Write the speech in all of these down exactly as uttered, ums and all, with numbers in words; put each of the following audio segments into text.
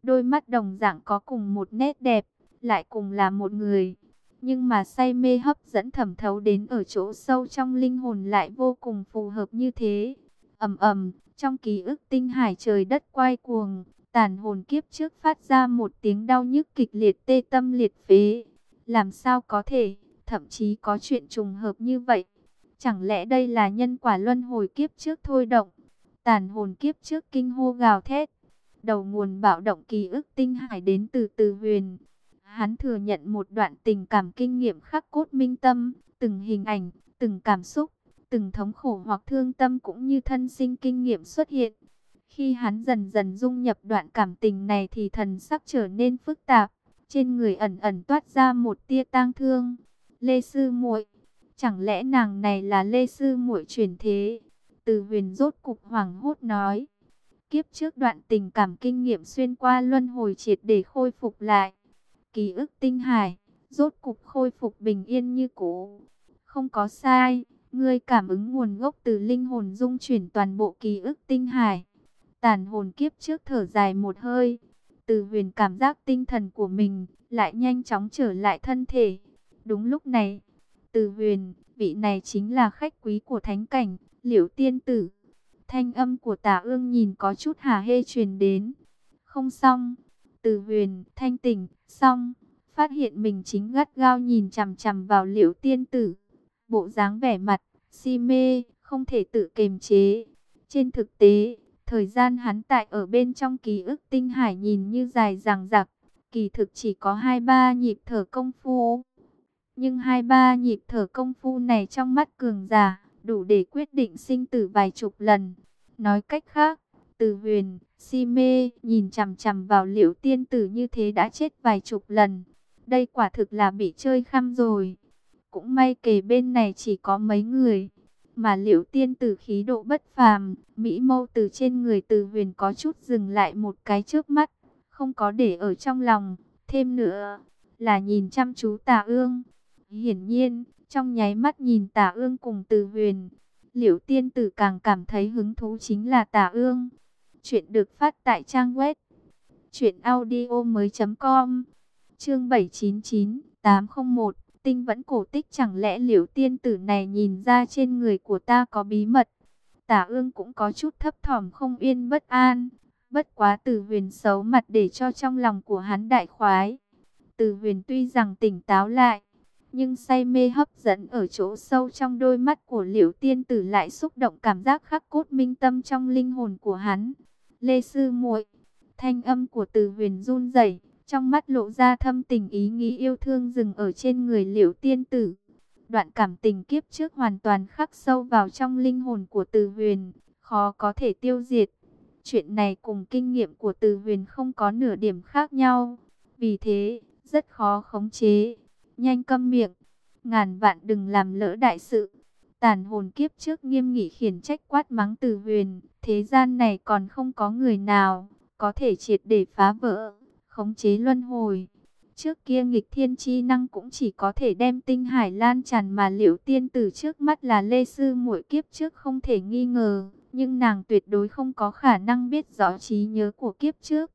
Đôi mắt đồng dạng có cùng một nét đẹp, lại cùng là một người. Nhưng mà say mê hấp dẫn thẩm thấu đến ở chỗ sâu trong linh hồn lại vô cùng phù hợp như thế. Ầm ầm, trong ký ức tinh hải trời đất quay cuồng, tàn hồn kiếp trước phát ra một tiếng đau nhức kịch liệt tê tâm liệt phế. Làm sao có thể, thậm chí có chuyện trùng hợp như vậy. Chẳng lẽ đây là nhân quả luân hồi kiếp trước thôi động? Tàn hồn kiếp trước kinh hô gào thét. Đầu nguồn bạo động ký ức tinh hải đến từ Từ Huyền. Hắn thừa nhận một đoạn tình cảm kinh nghiệm khắc cốt minh tâm, từng hình ảnh, từng cảm xúc, từng thống khổ hoặc thương tâm cũng như thân sinh kinh nghiệm xuất hiện. Khi hắn dần dần dung nhập đoạn cảm tình này thì thần sắc trở nên phức tạp, trên người ẩn ẩn toát ra một tia tang thương. Lê Sư Muội, chẳng lẽ nàng này là Lê Sư Muội chuyển thế? Từ Huyền rốt cục hoảng hốt nói. Kiếp trước đoạn tình cảm kinh nghiệm xuyên qua luân hồi triệt để khôi phục lại. Ký ức tinh hải, rốt cục khôi phục bình yên như cũ. Không có sai, ngươi cảm ứng nguồn gốc từ linh hồn dung chuyển toàn bộ ký ức tinh hải. Tàn hồn kiếp trước thở dài một hơi. Từ Huyền cảm giác tinh thần của mình lại nhanh chóng trở lại thân thể. Đúng lúc này, Từ Huyền, vị này chính là khách quý của thánh cảnh, Liễu tiên tử. Thanh âm của Tả Ương nhìn có chút hả hê truyền đến. Không xong, Từ Huyền thanh tỉnh, xong, phát hiện mình chính gắt gao nhìn chằm chằm vào Liễu tiên tử. Bộ dáng vẻ mặt, si mê, không thể tự kiềm chế. Trên thực tế, thời gian hắn tại ở bên trong ký ức tinh hải nhìn như dài dằng dặc, kỳ thực chỉ có hai ba nhịp thở công phu. Nhưng hai ba nhịp thở công phu này trong mắt cường giả, đủ để quyết định sinh tử vài chục lần. Nói cách khác, Từ Huyền, si mê, nhìn chằm chằm vào Liễu tiên tử như thế đã chết vài chục lần. Đây quả thực là bị chơi khăm rồi. Cũng may kề bên này chỉ có mấy người. Mà Liễu tiên tử khí độ bất phàm, mỹ mâu từ trên người Từ Huyền có chút dừng lại một cái trước mắt. Không có để ở trong lòng, thêm nữa là nhìn chăm chú Tả Ương. Hiển nhiên, trong nháy mắt nhìn Tả Ương cùng Từ Huyền, Liễu tiên tử càng cảm thấy hứng thú chính là Tả Ương. Chuyện được phát tại trang web truyệnaudiomoi chấm com. Chương bảy chín chín tám không một, tinh vẫn cổ tích, chẳng lẽ Liễu tiên tử này nhìn ra trên người của ta có bí mật? Tả Ương cũng có chút thấp thỏm không yên bất an. Bất quá Từ Huyền xấu mặt để cho trong lòng của hắn đại khoái. Từ Huyền tuy rằng tỉnh táo lại, nhưng say mê hấp dẫn ở chỗ sâu trong đôi mắt của Liễu tiên tử lại xúc động cảm giác khắc cốt minh tâm trong linh hồn của hắn. Lê Sư Muội, thanh âm của Từ Huyền run rẩy, trong mắt lộ ra thâm tình ý nghĩ yêu thương dừng ở trên người Liễu tiên tử. Đoạn cảm tình kiếp trước hoàn toàn khắc sâu vào trong linh hồn của Từ Huyền, khó có thể tiêu diệt. Chuyện này cùng kinh nghiệm của Từ Huyền không có nửa điểm khác nhau, vì thế rất khó khống chế. Nhanh câm miệng, ngàn vạn đừng làm lỡ đại sự. Tàn hồn kiếp trước nghiêm nghị khiển trách quát mắng Từ Huyền. Thế gian này còn không có người nào có thể triệt để phá vỡ, khống chế luân hồi. Trước kia nghịch thiên chi năng cũng chỉ có thể đem tinh hải lan tràn, mà Liễu tiên tử trước mắt là Lê Sư Muội kiếp trước không thể nghi ngờ. Nhưng nàng tuyệt đối không có khả năng biết rõ trí nhớ của kiếp trước.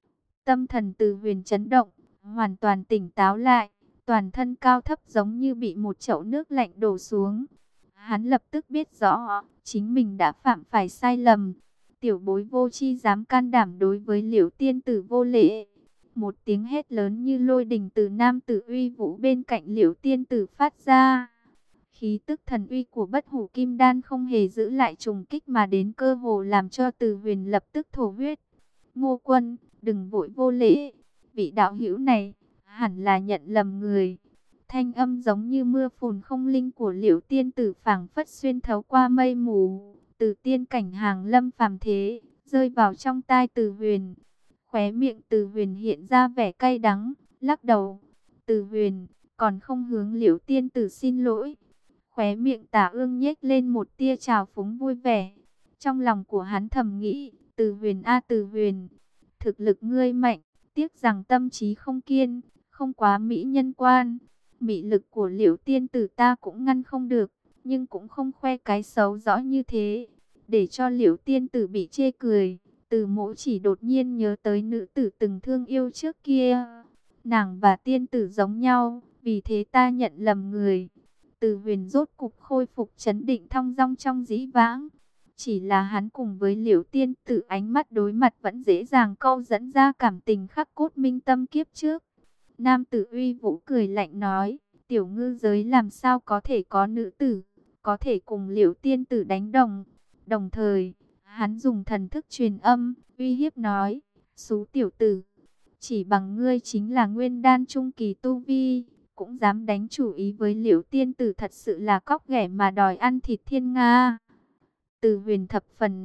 Tâm thần Từ Huyền chấn động, hoàn toàn tỉnh táo lại. Toàn thân cao thấp giống như bị một chậu nước lạnh đổ xuống. Hắn lập tức biết rõ, chính mình đã phạm phải sai lầm. Tiểu bối vô tri dám can đảm đối với Liễu tiên tử vô lễ. Một tiếng hét lớn như lôi đình từ nam tử uy vũ bên cạnh Liễu tiên tử phát ra. Khí tức thần uy của bất hủ kim đan không hề giữ lại trùng kích mà đến, cơ hồ làm cho Từ Huyền lập tức thổ huyết. Ngô Quân, đừng vội vô lễ. Vị đạo hữu này hẳn là nhận lầm người. Thanh âm giống như mưa phùn không linh của Liễu tiên tử phảng phất xuyên thấu qua mây mù, từ tiên cảnh hàng lâm phàm thế, rơi vào trong tai Từ Huyền. Khóe miệng Từ Huyền hiện ra vẻ cay đắng, lắc đầu. Từ Huyền, còn không hướng Liễu tiên tử xin lỗi. Khóe miệng Tả Ương nhếch lên một tia trào phúng vui vẻ. Trong lòng của hắn thầm nghĩ, Từ Huyền a Từ Huyền, thực lực ngươi mạnh, tiếc rằng tâm trí không kiên, không quá mỹ nhân quan. Mị lực của Liễu tiên tử ta cũng ngăn không được, nhưng cũng không khoe cái xấu rõ như thế, để cho Liễu tiên tử bị chê cười. Từ Mỗ chỉ đột nhiên nhớ tới nữ tử từng thương yêu trước kia. Nàng và tiên tử giống nhau, vì thế ta nhận lầm người. Từ Huyền rốt cục khôi phục trấn định thong dong trong dĩ vãng. Chỉ là hắn cùng với Liễu tiên tử ánh mắt đối mặt vẫn dễ dàng câu dẫn ra cảm tình khắc cốt minh tâm kiếp trước. Nam tử Uy Vũ cười lạnh nói, tiểu ngư giới làm sao có thể có nữ tử, có thể cùng Liễu tiên tử đánh đồng. Đồng thời, hắn dùng thần thức truyền âm, uy hiếp nói, xú tiểu tử, chỉ bằng ngươi chính là nguyên đan trung kỳ tu vi, cũng dám đánh chủ ý với Liễu tiên tử, thật sự là cóc ghẻ mà đòi ăn thịt thiên nga. Từ Huyền thập phần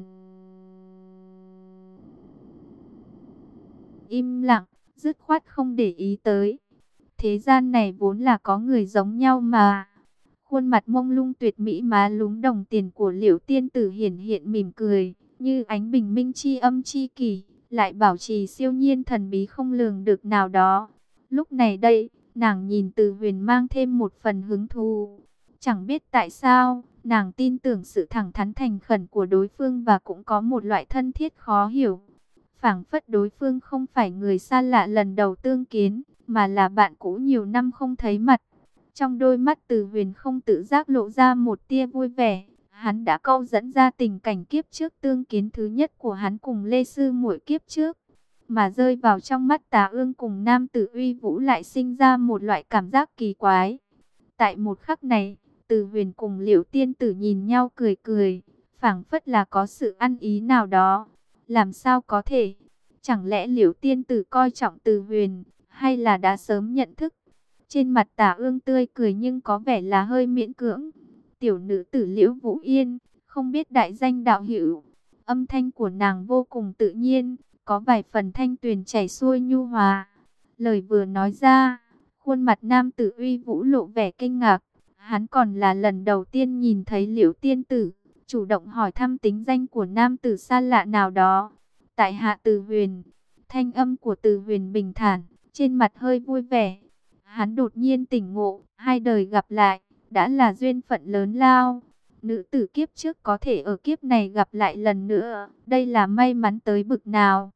im lặng, dứt khoát không để ý tới. Thế gian này vốn là có người giống nhau mà. Khuôn mặt mông lung tuyệt mỹ má lúm đồng tiền của Liễu tiên tử hiển hiện mỉm cười, như ánh bình minh chi âm chi kỷ, lại bảo trì siêu nhiên thần bí không lường được nào đó. Lúc này đây, nàng nhìn Từ Huyền mang thêm một phần hứng thú. Chẳng biết tại sao, nàng tin tưởng sự thẳng thắn thành khẩn của đối phương và cũng có một loại thân thiết khó hiểu. Phảng phất đối phương không phải người xa lạ lần đầu tương kiến, mà là bạn cũ nhiều năm không thấy mặt. Trong đôi mắt Từ Huyền không tự giác lộ ra một tia vui vẻ. Hắn đã câu dẫn ra tình cảnh kiếp trước tương kiến thứ nhất của hắn cùng Lê Sư Muội kiếp trước. Mà rơi vào trong mắt Tà Ương cùng nam tử Uy Vũ lại sinh ra một loại cảm giác kỳ quái. Tại một khắc này, Từ Huyền cùng Liễu tiên tử nhìn nhau cười cười, phảng phất là có sự ăn ý nào đó. Làm sao có thể? Chẳng lẽ Liễu tiên tử coi trọng Từ Huyền, hay là đã sớm nhận thức? Trên mặt Tà Ương tươi cười nhưng có vẻ là hơi miễn cưỡng. Tiểu nữ tử Liễu Vũ Yên, không biết đại danh đạo hữu. Âm thanh của nàng vô cùng tự nhiên, có vài phần thanh tuyền chảy xuôi nhu hòa. Lời vừa nói ra, khuôn mặt nam tử Uy Vũ lộ vẻ kinh ngạc. Hắn còn là lần đầu tiên nhìn thấy Liễu tiên tử, chủ động hỏi thăm tính danh của nam tử xa lạ nào đó. Tại hạ Từ Huyền. Thanh âm của Từ Huyền bình thản, trên mặt hơi vui vẻ. Hắn đột nhiên tỉnh ngộ, hai đời gặp lại, đã là duyên phận lớn lao. Nữ tử kiếp trước có thể ở kiếp này gặp lại lần nữa, đây là may mắn tới bực nào.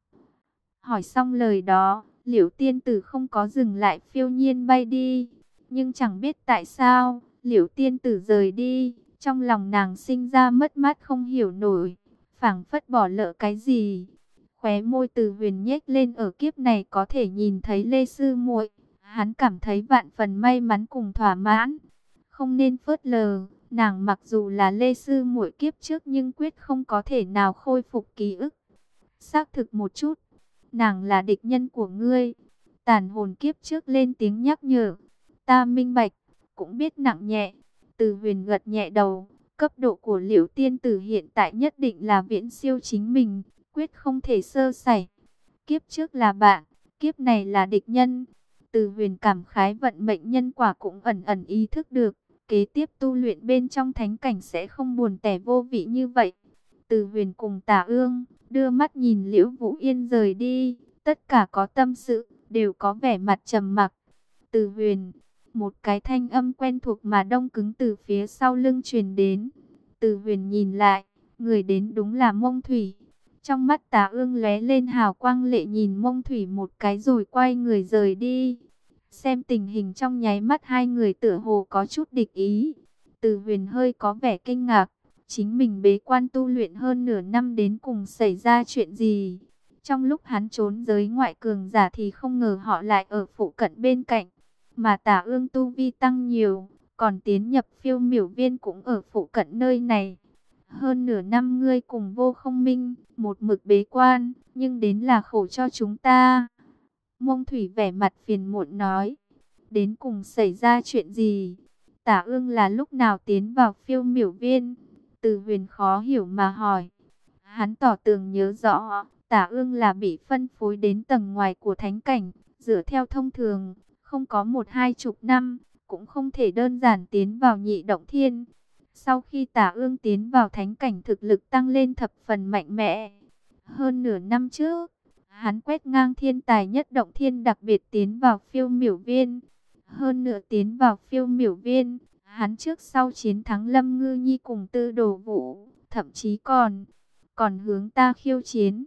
Hỏi xong lời đó, Liễu tiên tử không có dừng lại, phiêu nhiên bay đi. Nhưng chẳng biết tại sao, Liễu tiên tử rời đi, trong lòng nàng sinh ra mất mát không hiểu nổi, phảng phất bỏ lỡ cái gì. Khóe môi Từ Huyền nhếch lên, ở kiếp này có thể nhìn thấy Lê Sư Muội, hắn cảm thấy vạn phần may mắn cùng thỏa mãn. Không nên phớt lờ, nàng mặc dù là Lê Sư Muội kiếp trước nhưng quyết không có thể nào khôi phục ký ức. Xác thực một chút, nàng là địch nhân của ngươi. Tàn hồn kiếp trước lên tiếng nhắc nhở. Ta minh bạch, cũng biết nặng nhẹ. Từ Huyền gật nhẹ đầu, cấp độ của Liễu tiên tử hiện tại nhất định là viễn siêu chính mình, quyết không thể sơ sẩy. Kiếp trước là bạn, kiếp này là địch nhân. Từ Huyền cảm khái vận mệnh nhân quả cũng ẩn ẩn ý thức được, kế tiếp tu luyện bên trong thánh cảnh sẽ không buồn tẻ vô vị như vậy. Từ Huyền cùng Tà Ương đưa mắt nhìn Liễu Vũ Yên rời đi, tất cả có tâm sự, đều có vẻ mặt trầm mặc. Từ Huyền, một cái thanh âm quen thuộc mà đông cứng từ phía sau lưng truyền đến. Từ Huyền nhìn lại, người đến đúng là Mông Thủy. Trong mắt Tà Ương lóe lên hào quang lệ, nhìn Mông Thủy một cái rồi quay người rời đi. Xem tình hình trong nháy mắt hai người tựa hồ có chút địch ý. Từ Huyền hơi có vẻ kinh ngạc, chính mình bế quan tu luyện hơn nửa năm đến cùng xảy ra chuyện gì. Trong lúc hắn trốn giới ngoại cường giả thì không ngờ họ lại ở phụ cận bên cạnh. Mà Tà Ương tu vi tăng nhiều, còn tiến nhập Phiêu Miểu Viên cũng ở phụ cận nơi này. Hơn nửa năm ngươi cùng Vô Không Minh, một mực bế quan, nhưng đến là khổ cho chúng ta. Mông Thủy vẻ mặt phiền muộn nói, đến cùng xảy ra chuyện gì? Tả Ương là lúc nào tiến vào Phiêu Miểu Viên? Từ Huyền khó hiểu mà hỏi. Hắn tỏ tường nhớ rõ, Tả Ương là bị phân phối đến tầng ngoài của thánh cảnh, dựa theo thông thường, không có một hai chục năm, cũng không thể đơn giản tiến vào nhị động thiên. Sau khi Tả Ương tiến vào thánh cảnh, thực lực tăng lên thập phần mạnh mẽ. Hơn nửa năm trước, hắn quét ngang thiên tài nhất động thiên, đặc biệt tiến vào Phiêu Miểu Viên. Hơn nữa tiến vào Phiêu Miểu Viên, hắn trước sau chiến thắng Lâm Ngư Nhi cùng Tư Đồ Vũ, thậm chí còn còn hướng ta khiêu chiến.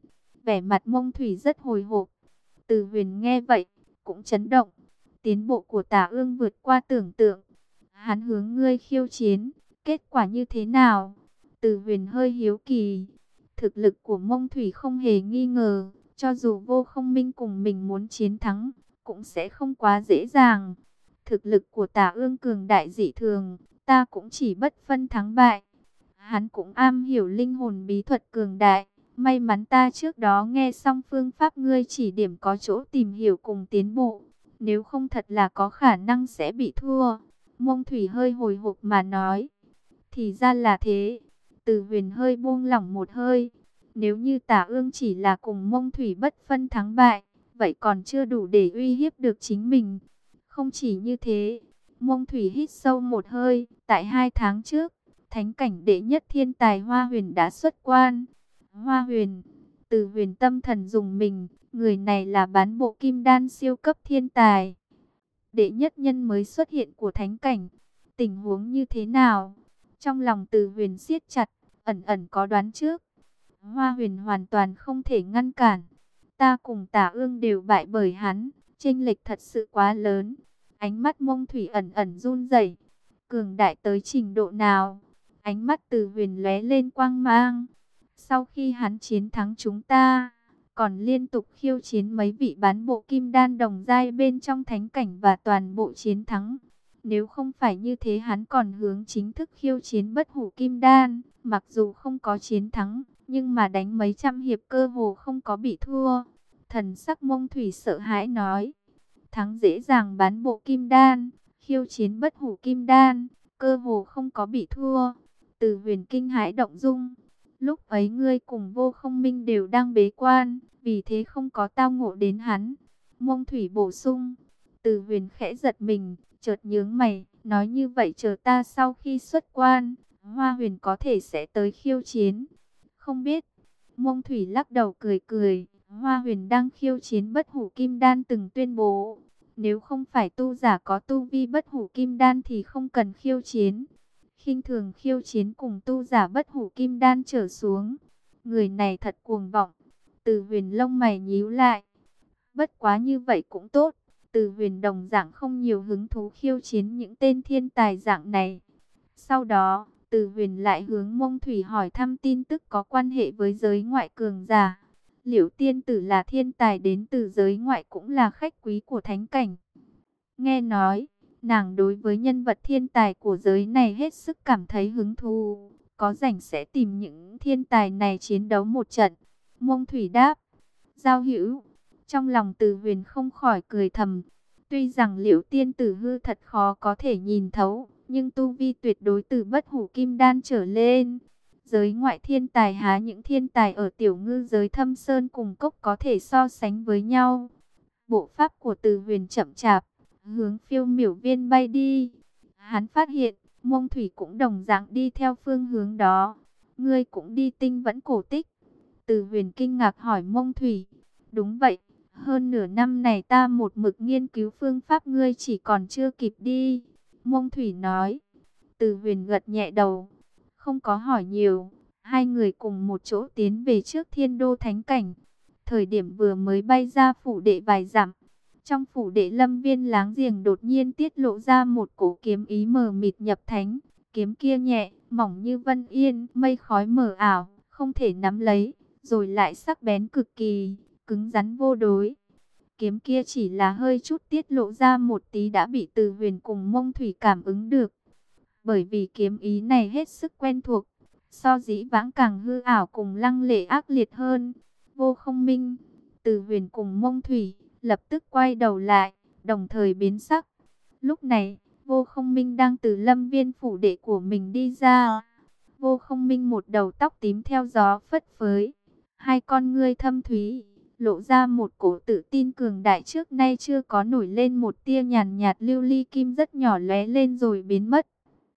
Vẻ mặt Mông Thủy rất hồi hộp. Từ Huyền nghe vậy, cũng chấn động. Tiến bộ của Tả Ương vượt qua tưởng tượng. Hắn hướng ngươi khiêu chiến, kết quả như thế nào? Từ Huyền hơi hiếu kỳ. Thực lực của Mông Thủy không hề nghi ngờ, cho dù Vô Không Minh cùng mình muốn chiến thắng, cũng sẽ không quá dễ dàng. Thực lực của Tả Ương cường đại dị thường, ta cũng chỉ bất phân thắng bại. Hắn cũng am hiểu linh hồn bí thuật cường đại. May mắn ta trước đó nghe xong phương pháp ngươi chỉ điểm có chỗ tìm hiểu cùng tiến bộ. Nếu không thật là có khả năng sẽ bị thua. Mông Thủy hơi hồi hộp mà nói. Thì ra là thế. Từ Huyền hơi buông lỏng một hơi. Nếu như Tả Ương chỉ là cùng Mông Thủy bất phân thắng bại, vậy còn chưa đủ để uy hiếp được chính mình. Không chỉ như thế, Mông Thủy hít sâu một hơi. Tại hai tháng trước, thánh cảnh đệ nhất thiên tài Hoa Huyền đã xuất quan. Hoa Huyền, Từ Huyền tâm thần dùng mình, người này là bán bộ kim đan siêu cấp thiên tài. Đệ nhất nhân mới xuất hiện của thánh cảnh, tình huống như thế nào? Trong lòng Từ Huyền siết chặt, ẩn ẩn có đoán trước. Hoa Huyền hoàn toàn không thể ngăn cản. Ta cùng Tả Ương đều bại bởi hắn, chênh lệch thật sự quá lớn. Ánh mắt Mông Thủy ẩn ẩn run rẩy. Cường đại tới trình độ nào? Ánh mắt Từ Huyền lóe lên quang mang. Sau khi hắn chiến thắng chúng ta, còn liên tục khiêu chiến mấy vị bán bộ kim đan đồng giai bên trong thánh cảnh và toàn bộ chiến thắng. Nếu không phải như thế hắn còn hướng chính thức khiêu chiến bất hủ kim đan, mặc dù không có chiến thắng, nhưng mà đánh mấy trăm hiệp cơ hồ không có bị thua. Thần sắc Mông Thủy sợ hãi nói, thắng dễ dàng bán bộ kim đan, khiêu chiến bất hủ kim đan, cơ hồ không có bị thua. Từ Huyền kinh hãi động dung. Lúc ấy ngươi cùng Vô Không Minh đều đang bế quan, vì thế không có tao ngộ đến hắn. Mông Thủy bổ sung. Từ Huyền khẽ giật mình, chợt nhướng mày, nói như vậy chờ ta sau khi xuất quan, Hoa Huyền có thể sẽ tới khiêu chiến. Không biết. Mông Thủy lắc đầu cười cười, Hoa Huyền đang khiêu chiến bất hủ kim đan từng tuyên bố, nếu không phải tu giả có tu vi bất hủ kim đan thì không cần khiêu chiến. Khinh thường khiêu chiến cùng tu giả bất hủ kim đan trở xuống. Người này thật cuồng vọng. Từ Huyền lông mày nhíu lại. Bất quá như vậy cũng tốt. Từ Huyền đồng dạng không nhiều hứng thú khiêu chiến những tên thiên tài dạng này. Sau đó, Từ Huyền lại hướng Mông Thủy hỏi thăm tin tức có quan hệ với giới ngoại cường giả. Liễu tiên tử là thiên tài đến từ giới ngoại, cũng là khách quý của thánh cảnh. Nghe nói, nàng đối với nhân vật thiên tài của giới này hết sức cảm thấy hứng thú, có rảnh sẽ tìm những thiên tài này chiến đấu một trận. Mông Thủy đáp, giao hữu. Trong lòng Từ Huyền không khỏi cười thầm. Tuy rằng Liễu tiên tử hư thật khó có thể nhìn thấu, nhưng tu vi tuyệt đối từ bất hủ kim đan trở lên. Giới ngoại thiên tài há những thiên tài ở tiểu ngư giới Thâm Sơn cùng Cốc có thể so sánh với nhau. Bộ pháp của Từ Huyền chậm chạp, hướng Phiêu Miểu Viên bay đi. Hắn phát hiện, Mông Thủy cũng đồng dạng đi theo phương hướng đó. Ngươi cũng đi Tinh Vẫn cổ tích. Từ Huyền kinh ngạc hỏi Mông Thủy. Đúng vậy, hơn nửa năm này ta một mực nghiên cứu phương pháp, ngươi chỉ còn chưa kịp đi. Mông Thủy nói. Từ Huyền gật nhẹ đầu, không có hỏi nhiều. Hai người cùng một chỗ tiến về trước Thiên Đô Thánh Cảnh. Thời điểm vừa mới bay ra phủ đệ vài dặm, trong phủ đệ Lâm Viên láng giềng đột nhiên tiết lộ ra một cổ kiếm ý mờ mịt nhập thánh. Kiếm kia nhẹ, mỏng như vân yên, mây khói mờ ảo, không thể nắm lấy, rồi lại sắc bén cực kỳ, cứng rắn vô đối. Kiếm kia chỉ là hơi chút tiết lộ ra một tí đã bị Từ Huyền cùng Mông Thủy cảm ứng được. Bởi vì kiếm ý này hết sức quen thuộc, so dĩ vãng càng hư ảo cùng lăng lệ ác liệt hơn. Vô Không Minh, Từ Huyền cùng Mông Thủy lập tức quay đầu lại, đồng thời biến sắc. Lúc này, Vô Không Minh đang từ Lâm Viên phủ đệ của mình đi ra. Vô Không Minh một đầu tóc tím theo gió phất phới, hai con ngươi thâm thúy, lộ ra một cổ tự tin cường đại trước nay chưa có, nổi lên một tia nhàn nhạt lưu ly kim rất nhỏ lóe lên rồi biến mất.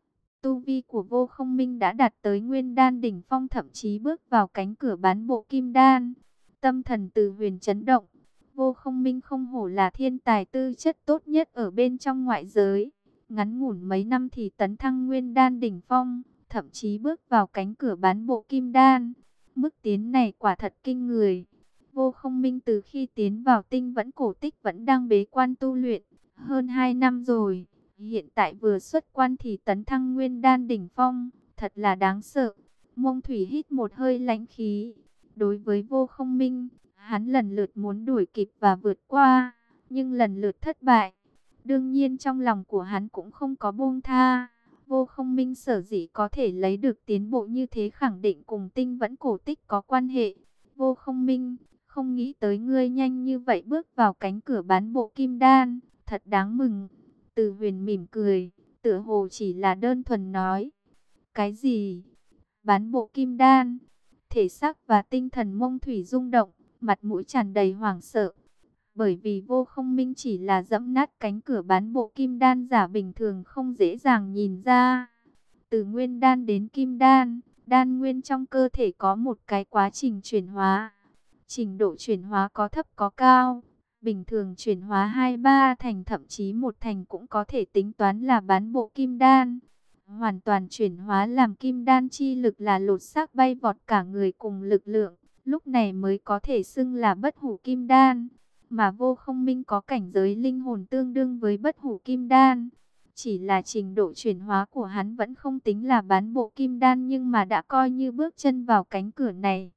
Tu vi của Vô Không Minh đã đạt tới Nguyên Đan đỉnh phong, thậm chí bước vào cánh cửa bán bộ kim đan. Tâm thần Từ Huyền chấn động. Vô Không Minh không hổ là thiên tài tư chất tốt nhất ở bên trong ngoại giới. Ngắn ngủn mấy năm thì tấn thăng Nguyên Đan đỉnh phong, thậm chí bước vào cánh cửa bán bộ kim đan. Mức tiến này quả thật kinh người. Vô Không Minh từ khi tiến vào Tinh Vẫn Cổ Tích vẫn đang bế quan tu luyện, hơn hai năm rồi. Hiện tại vừa xuất quan thì tấn thăng nguyên đan đỉnh phong, thật là đáng sợ. Mông Thủy hít một hơi lãnh khí. Đối với Vô Không Minh, hắn lần lượt muốn đuổi kịp và vượt qua, nhưng lần lượt thất bại. Đương nhiên trong lòng của hắn cũng không có buông tha. Vô Không Minh sở dĩ có thể lấy được tiến bộ như thế khẳng định cùng Tinh Vẫn Cổ Tích có quan hệ. Vô Không Minh, không nghĩ tới ngươi nhanh như vậy bước vào cánh cửa bán bộ kim đan, thật đáng mừng. Từ Huyền mỉm cười, tựa hồ chỉ là đơn thuần nói. Cái gì? Bán bộ kim đan? Thể xác và tinh thần Mông Thủy rung động, mặt mũi tràn đầy hoảng sợ. Bởi vì Vô Không Minh chỉ là dẫm nát cánh cửa bán bộ kim đan giả bình thường không dễ dàng nhìn ra. Từ nguyên đan đến kim đan, đan nguyên trong cơ thể có một cái quá trình chuyển hóa. Trình độ chuyển hóa có thấp có cao. Bình thường chuyển hóa hai ba thành thậm chí một thành cũng có thể tính toán là bán bộ kim đan. Hoàn toàn chuyển hóa làm kim đan chi lực là lột xác bay vọt cả người cùng lực lượng. Lúc này mới có thể xưng là bất hủ kim đan. Mà Vô Không Minh có cảnh giới linh hồn tương đương với bất hủ kim đan. Chỉ là trình độ chuyển hóa của hắn vẫn không tính là bán bộ kim đan nhưng mà đã coi như bước chân vào cánh cửa này.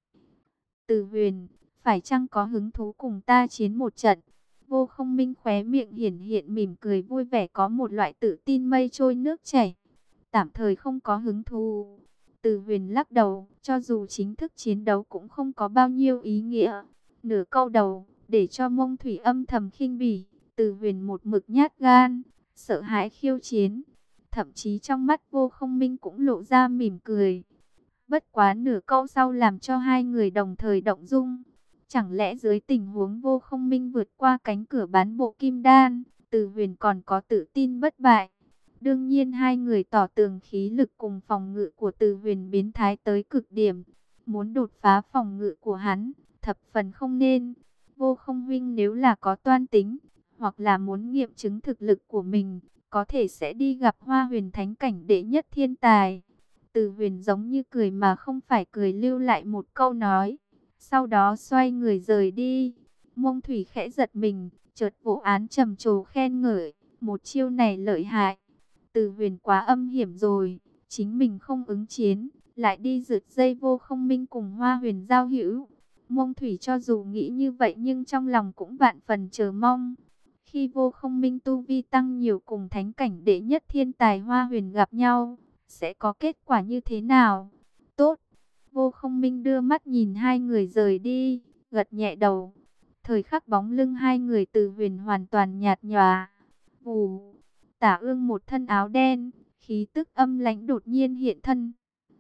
Từ Huyền, phải chăng có hứng thú cùng ta chiến một trận? Vô Không Minh khóe miệng hiển hiện mỉm cười vui vẻ, có một loại tự tin mây trôi nước chảy. Tạm thời không có hứng thú. Từ Huyền lắc đầu, cho dù chính thức chiến đấu cũng không có bao nhiêu ý nghĩa. Nửa câu đầu, để cho Mông Thủy âm thầm khinh bỉ. Từ Huyền một mực nhát gan, sợ hãi khiêu chiến. Thậm chí trong mắt Vô Không Minh cũng lộ ra mỉm cười. Bất quá nửa câu sau làm cho hai người đồng thời động dung. Chẳng lẽ dưới tình huống Vô Không Minh vượt qua cánh cửa bán bộ kim đan, Từ Huyền còn có tự tin bất bại? Đương nhiên hai người tỏ tường khí lực cùng phòng ngự của Từ Huyền biến thái tới cực điểm. Muốn đột phá phòng ngự của hắn, thập phần không nên. Vô Không huynh nếu là có toan tính, hoặc là muốn nghiệm chứng thực lực của mình, có thể sẽ đi gặp Hoa Huyền Thánh cảnh đệ nhất thiên tài. Từ Huyền giống như cười mà không phải cười, lưu lại một câu nói. Sau đó xoay người rời đi. Mông Thủy khẽ giật mình, chợt vỗ án trầm trồ khen ngợi. Một chiêu này lợi hại. Từ Huyền quá âm hiểm rồi. Chính mình không ứng chiến, lại đi rượt dây Vô Không Minh cùng Hoa Huyền giao hữu. Mông Thủy cho dù nghĩ như vậy nhưng trong lòng cũng vạn phần chờ mong. Khi Vô Không Minh tu vi tăng nhiều cùng thánh cảnh đệ nhất thiên tài Hoa Huyền gặp nhau, sẽ có kết quả như thế nào? Tốt. Vô Không Minh đưa mắt nhìn hai người rời đi, gật nhẹ đầu. Thời khắc bóng lưng hai người Từ Huyền hoàn toàn nhạt nhòa. Vù. Tả Ương một thân áo đen, khí tức âm lãnh đột nhiên hiện thân.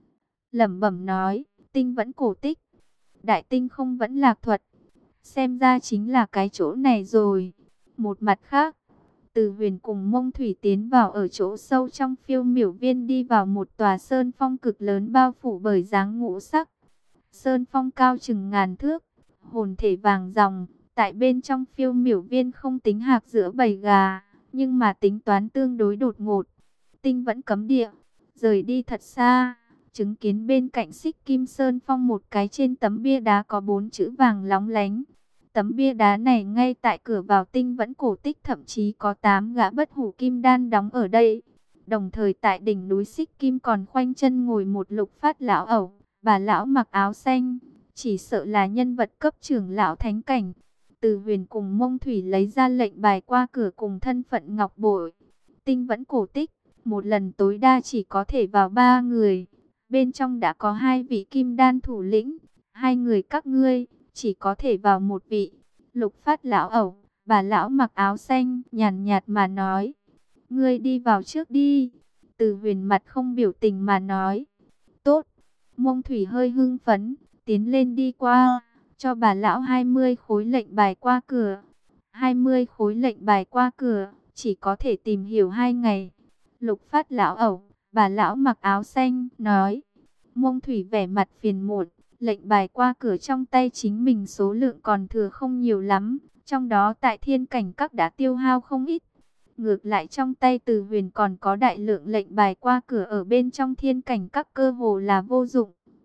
Lẩm bẩm nói, Tinh Vẫn Cổ Tích, Đại Tinh Không Vẫn Lạc Thuật, xem ra chính là cái chỗ này rồi. Một mặt khác, Từ Huyền cùng Mông Thủy tiến vào ở chỗ sâu trong Phiêu Miểu Viên, đi vào một tòa sơn phong cực lớn bao phủ bởi dáng ngũ sắc. Sơn phong cao chừng ngàn thước, hồn thể vàng ròng. Tại bên trong Phiêu Miểu Viên không tính hạc giữa bầy gà, nhưng mà tính toán tương đối đột ngột. Tinh Vẫn Cấm Địa, rời đi thật xa, chứng kiến bên cạnh Xích Kim Sơn Phong một cái trên tấm bia đá có bốn chữ vàng lóng lánh. Tấm bia đá này ngay tại cửa vào Tinh Vẫn Cổ Tích, thậm chí có tám gã bất hủ kim đan đóng ở đây. Đồng thời tại đỉnh núi Xích Kim còn khoanh chân ngồi một Lục Phát lão ẩu, bà lão mặc áo xanh, chỉ sợ là nhân vật cấp trưởng lão thánh cảnh. Từ Huyền cùng Mông Thủy lấy ra lệnh bài qua cửa cùng thân phận ngọc bội. Tinh Vẫn Cổ Tích, một lần tối đa chỉ có thể vào ba người. Bên trong đã có hai vị kim đan thủ lĩnh, hai người các ngươi chỉ có thể vào một vị. Lục Phát lão ẩu, bà lão mặc áo xanh, nhàn nhạt mà nói. Ngươi đi vào trước đi. Từ Huyền mặt không biểu tình mà nói. Tốt. Mông Thủy hơi hưng phấn, tiến lên đi qua, cho bà lão hai mươi khối lệnh bài qua cửa. hai mươi khối lệnh bài qua cửa, chỉ có thể tìm hiểu hai ngày. Lục Phát lão ẩu, bà lão mặc áo xanh, nói. Mông Thủy vẻ mặt phiền muộn, lệnh bài qua cửa trong tay chính mình số lượng còn thừa không nhiều lắm, trong đó tại thiên cảnh các đã tiêu hao không ít. Ngược lại trong tay Từ Huyền còn có đại lượng lệnh bài qua cửa ở bên trong thiên cảnh các, cơ hồ là vô dụng.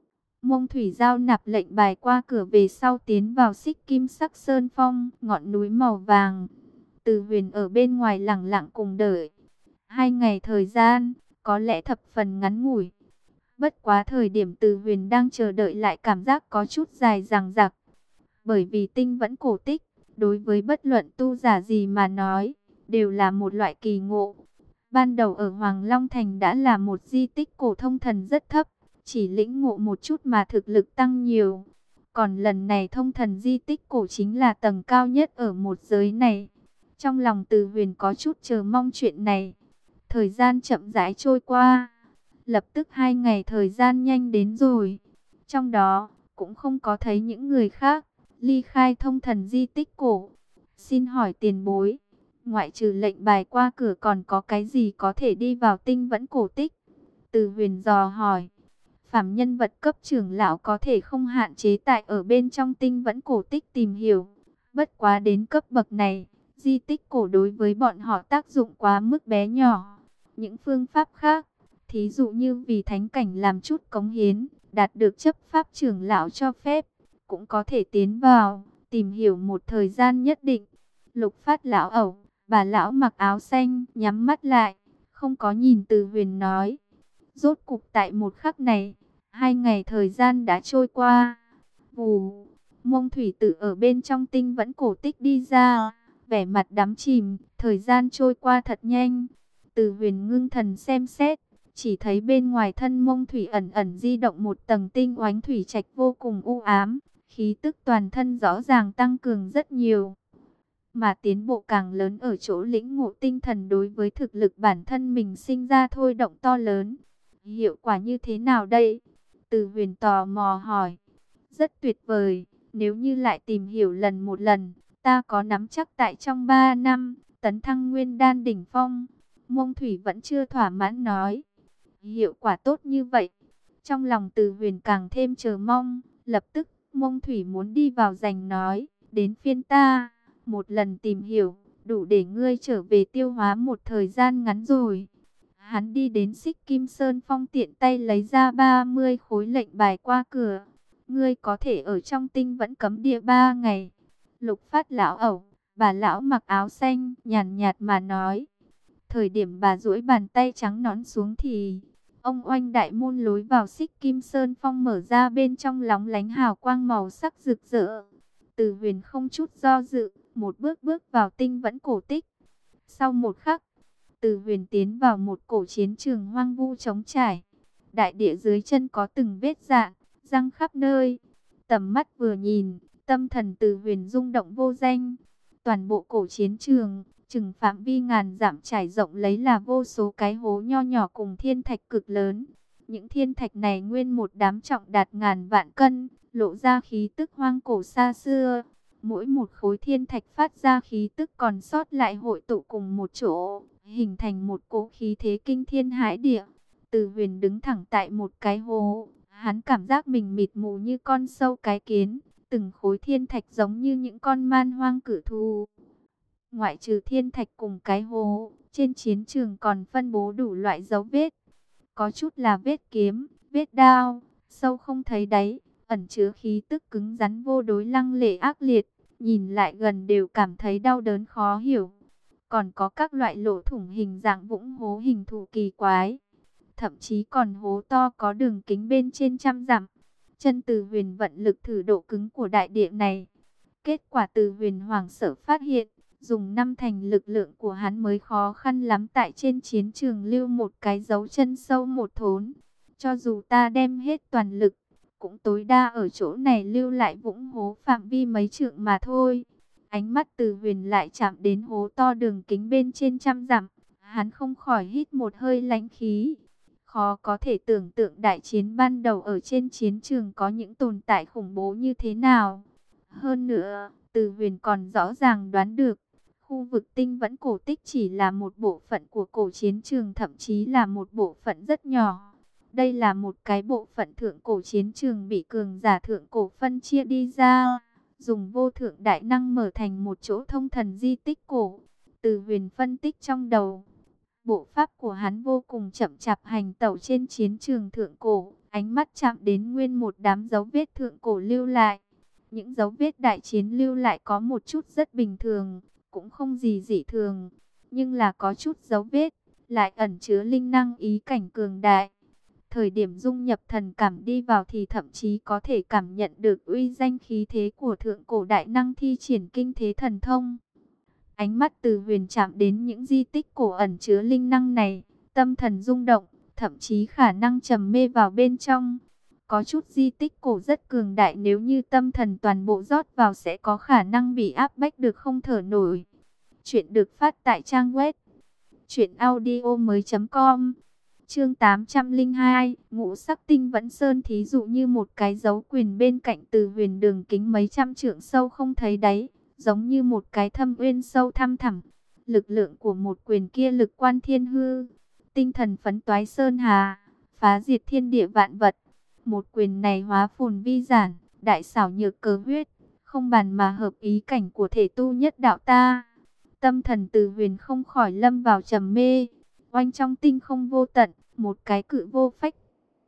Mông Thủy giao nạp lệnh bài qua cửa về sau tiến vào Xích Kim Sắc Sơn Phong, ngọn núi màu vàng. Từ Huyền ở bên ngoài lặng lặng cùng đợi. Hai ngày thời gian, có lẽ thập phần ngắn ngủi. Bất quá thời điểm Từ Huyền đang chờ đợi lại cảm giác có chút dài dằng dặc. Bởi vì tinh vẫn cổ tích, đối với bất luận tu giả gì mà nói, đều là một loại kỳ ngộ. Ban đầu ở Hoàng Long Thành đã là một di tích cổ thông thần rất thấp, chỉ lĩnh ngộ một chút mà thực lực tăng nhiều. Còn lần này thông thần di tích cổ chính là tầng cao nhất ở một giới này. Trong lòng Từ Huyền có chút chờ mong chuyện này. Thời gian chậm rãi trôi qua. Lập tức hai ngày thời gian nhanh đến rồi. Trong đó, cũng không có thấy những người khác ly khai thông thần di tích cổ. Xin hỏi tiền bối, ngoại trừ lệnh bài qua cửa còn có cái gì có thể đi vào tinh vẫn cổ tích? Từ Huyền dò hỏi. Phàm nhân vật cấp trưởng lão có thể không hạn chế tại ở bên trong tinh vẫn cổ tích tìm hiểu. Bất quá đến cấp bậc này, di tích cổ đối với bọn họ tác dụng quá mức bé nhỏ. Những phương pháp khác, thí dụ như vì thánh cảnh làm chút cống hiến, đạt được chấp pháp trưởng lão cho phép, cũng có thể tiến vào, tìm hiểu một thời gian nhất định. Lục Phát lão ẩu, bà lão mặc áo xanh, nhắm mắt lại, không có nhìn Từ Huyền nói. Rốt cục tại một khắc này, hai ngày thời gian đã trôi qua. Vù, Mông Thủy Tự ở bên trong tinh vẫn cổ tích đi ra, vẻ mặt đắm chìm, thời gian trôi qua thật nhanh. Từ Huyền ngưng thần xem xét, chỉ thấy bên ngoài thân Mông Thủy ẩn ẩn di động một tầng tinh oánh thủy trạch vô cùng u ám, khí tức toàn thân rõ ràng tăng cường rất nhiều. Mà tiến bộ càng lớn ở chỗ lĩnh ngộ tinh thần đối với thực lực bản thân mình sinh ra thôi động to lớn. Hiệu quả như thế nào đây? Từ Huyền tò mò hỏi. Rất tuyệt vời, nếu như lại tìm hiểu lần một lần, ta có nắm chắc tại trong ba năm, tấn thăng nguyên đan đỉnh phong. Mông Thủy vẫn chưa thỏa mãn nói. Hiệu quả tốt như vậy. Trong lòng Từ Huyền càng thêm chờ mong, lập tức Mông Thủy muốn đi vào giành nói, đến phiên ta, một lần tìm hiểu, đủ để ngươi trở về tiêu hóa một thời gian ngắn rồi. Hắn đi đến Xích Kim Sơn Phong tiện tay lấy ra ba mươi khối lệnh bài qua cửa. Ngươi có thể ở trong tinh vẫn cấm địa ba ngày. Lục Phát lão ẩu, bà lão mặc áo xanh, nhàn nhạt mà nói. Thời điểm bà duỗi bàn tay trắng nõn xuống thì ông oanh đại môn lối vào Xích Kim Sơn Phong mở ra, bên trong lóng lánh hào quang màu sắc rực rỡ. Từ Huyền không chút do dự, một bước bước vào tinh vẫn cổ tích. Sau một khắc, Từ Huyền tiến vào một cổ chiến trường hoang vu trống trải. Đại địa dưới chân có từng vết rạn, răng khắp nơi. Tầm mắt vừa nhìn, tâm thần Từ Huyền rung động vô danh. Toàn bộ cổ chiến trường, chừng phạm vi ngàn dặm trải rộng lấy là vô số cái hố nho nhỏ cùng thiên thạch cực lớn. Những thiên thạch này nguyên một đám trọng đạt ngàn vạn cân, lộ ra khí tức hoang cổ xa xưa. Mỗi một khối thiên thạch phát ra khí tức còn sót lại hội tụ cùng một chỗ, hình thành một cỗ khí thế kinh thiên hãi địa. Từ Huyền đứng thẳng tại một cái hố, hắn cảm giác mình mịt mù như con sâu cái kiến, từng khối thiên thạch giống như những con man hoang cự thú. Ngoại trừ thiên thạch cùng cái hố, trên chiến trường còn phân bố đủ loại dấu vết. Có chút là vết kiếm, vết đao, sâu không thấy đáy, ẩn chứa khí tức cứng rắn vô đối lăng lệ ác liệt. Nhìn lại gần đều cảm thấy đau đớn khó hiểu. Còn có các loại lỗ thủng hình dạng vũng hố hình thù kỳ quái. Thậm chí còn hố to có đường kính bên trên trăm dặm. Chân Từ Huyền vận lực thử độ cứng của đại địa này. Kết quả Từ Huyền hoảng sợ phát hiện, dùng năm thành lực lượng của hắn mới khó khăn lắm tại trên chiến trường lưu một cái dấu chân sâu một thốn. Cho dù ta đem hết toàn lực, cũng tối đa ở chỗ này lưu lại vũng hố phạm vi mấy trượng mà thôi. Ánh mắt Từ Huyền lại chạm đến hố to đường kính bên trên trăm dặm. Hắn không khỏi hít một hơi lãnh khí. Khó có thể tưởng tượng đại chiến ban đầu ở trên chiến trường có những tồn tại khủng bố như thế nào. Hơn nữa, Từ Huyền còn rõ ràng đoán được, khu vực tinh vẫn cổ tích chỉ là một bộ phận của cổ chiến trường, thậm chí là một bộ phận rất nhỏ. Đây là một cái bộ phận thượng cổ chiến trường bị cường giả thượng cổ phân chia đi ra, dùng vô thượng đại năng mở thành một chỗ thông thần di tích cổ. Từ Huyền phân tích trong đầu, bộ pháp của hắn vô cùng chậm chạp hành tẩu trên chiến trường thượng cổ, Ánh mắt chạm đến nguyên một đám dấu vết thượng cổ lưu lại. Những dấu vết đại chiến lưu lại có một chút rất bình thường, cũng không gì dị thường, nhưng là có chút dấu vết, lại ẩn chứa linh năng ý cảnh cường đại. Thời điểm dung nhập thần cảm đi vào thì thậm chí có thể cảm nhận được uy danh khí thế của thượng cổ đại năng thi triển kinh thế thần thông. Ánh mắt Từ Huyền chạm đến những di tích cổ ẩn chứa linh năng này, tâm thần rung động, thậm chí khả năng trầm mê vào bên trong. Có chút di tích cổ rất cường đại, nếu như tâm thần toàn bộ rót vào sẽ có khả năng bị áp bách được không thở nổi. Chuyện được phát tại trang web truyện audio mới chấm com. Chương tám trăm lẻ hai, ngũ sắc tinh vẫn sơn thí dụ như một cái dấu quyền bên cạnh Từ Huyền, đường kính mấy trăm trượng sâu không thấy đáy, giống như một cái thâm uyên sâu thăm thẳm. Lực lượng của một quyền kia lực quan thiên hư, tinh thần phấn toái sơn hà, phá diệt thiên địa vạn vật. Một quyền này hóa phồn vi giản, đại xảo nhược cờ huyết, không bàn mà hợp ý cảnh của thể tu nhất đạo ta. Tâm thần Từ Huyền không khỏi lâm vào trầm mê. Oanh trong tinh không vô tận, một cái cự vô phách.